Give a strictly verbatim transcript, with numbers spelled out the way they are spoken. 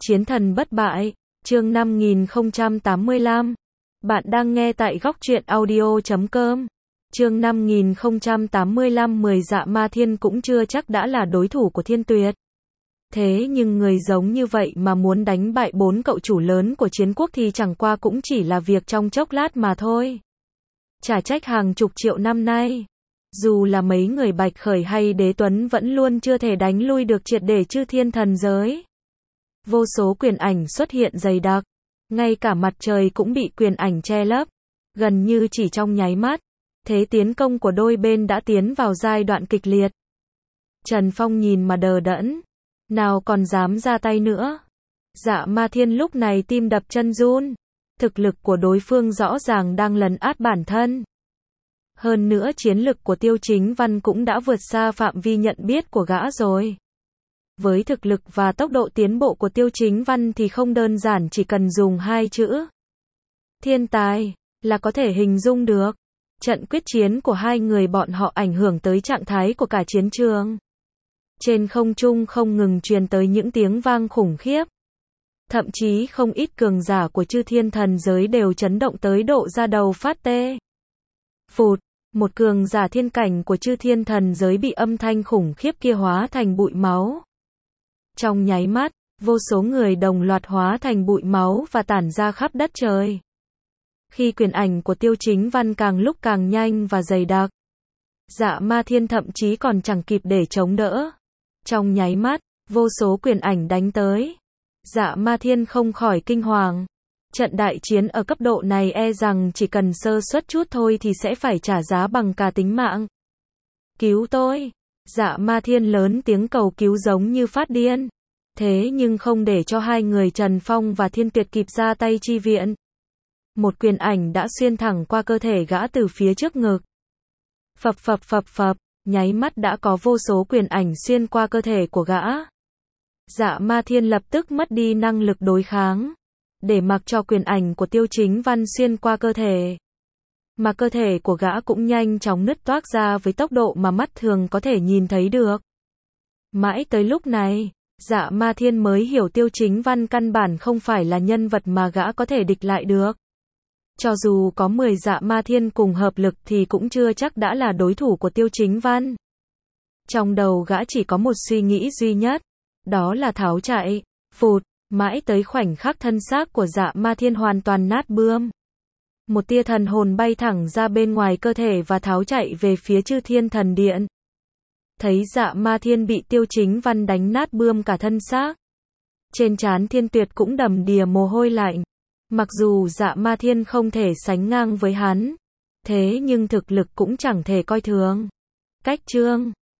Chiến thần bất bại, chương năm nghìn không trăm tám mươi lăm. Bạn đang nghe tại góc truyện audio chấm com. Chương năm nghìn không trăm tám mươi lăm. Mười Dạ Ma Thiên cũng chưa chắc đã là đối thủ của Thiên Tuyệt. Thế nhưng người giống như vậy mà muốn đánh bại bốn cậu chủ lớn của chiến quốc thì chẳng qua cũng chỉ là việc trong chốc lát mà thôi. Chả trách hàng chục triệu năm nay, dù là mấy người Bạch Khởi hay Đế Tuấn vẫn luôn chưa thể đánh lui được triệt để chư thiên thần giới. Vô số quyền ảnh xuất hiện dày đặc, ngay cả mặt trời cũng bị quyền ảnh che lấp. Gần như chỉ trong nháy mắt, thế tiến công của đôi bên đã tiến vào giai đoạn kịch liệt. Trần Phong nhìn mà đờ đẫn, nào còn dám ra tay nữa. Dạ Ma Thiên lúc này tim đập chân run, thực lực của đối phương rõ ràng đang lấn át bản thân. Hơn nữa chiến lực của Tiêu Chính Văn cũng đã vượt xa phạm vi nhận biết của gã rồi. Với thực lực và tốc độ tiến bộ của Tiêu Chính Văn thì không đơn giản chỉ cần dùng hai chữ thiên tài là có thể hình dung được. Trận quyết chiến của hai người bọn họ ảnh hưởng tới trạng thái của cả chiến trường. Trên không trung không ngừng truyền tới những tiếng vang khủng khiếp. Thậm chí không ít cường giả của chư thiên thần giới đều chấn động tới độ da đầu phát tê. Phụt, một cường giả thiên cảnh của chư thiên thần giới bị âm thanh khủng khiếp kia hóa thành bụi máu. Trong nháy mắt, vô số người đồng loạt hóa thành bụi máu và tản ra khắp đất trời. Khi quyền ảnh của Tiêu Chính Văn càng lúc càng nhanh và dày đặc, Dạ Ma Thiên thậm chí còn chẳng kịp để chống đỡ. Trong nháy mắt, vô số quyền ảnh đánh tới. Dạ Ma Thiên không khỏi kinh hoàng. Trận đại chiến ở cấp độ này e rằng chỉ cần sơ suất chút thôi thì sẽ phải trả giá bằng cả tính mạng. Cứu tôi! Dạ Ma Thiên lớn tiếng cầu cứu giống như phát điên. Thế nhưng không để cho hai người Trần Phong và Thiên Tuyệt kịp ra tay chi viện. Một quyền ảnh đã xuyên thẳng qua cơ thể gã từ phía trước ngực. Phập phập phập phập, nháy mắt đã có vô số quyền ảnh xuyên qua cơ thể của gã. Dạ Ma Thiên lập tức mất đi năng lực đối kháng, để mặc cho quyền ảnh của Tiêu Chính Văn xuyên qua cơ thể. Mà cơ thể của gã cũng nhanh chóng nứt toác ra với tốc độ mà mắt thường có thể nhìn thấy được. Mãi tới lúc này, Dạ Ma Thiên mới hiểu Tiêu Chính Văn căn bản không phải là nhân vật mà gã có thể địch lại được. Cho dù có mười Dạ Ma Thiên cùng hợp lực thì cũng chưa chắc đã là đối thủ của Tiêu Chính Văn. Trong đầu gã chỉ có một suy nghĩ duy nhất, đó là tháo chạy. Phụt, mãi tới khoảnh khắc thân xác của Dạ Ma Thiên hoàn toàn nát bươm. Một tia thần hồn bay thẳng ra bên ngoài cơ thể và tháo chạy về phía chư thiên thần điện. Thấy Dạ Ma Thiên bị Tiêu Chính Văn đánh nát bươm cả thân xác, trên trán Thiên Tuyệt cũng đầm đìa mồ hôi lạnh. Mặc dù Dạ Ma Thiên không thể sánh ngang với hắn, thế nhưng thực lực cũng chẳng thể coi thường. Cách chương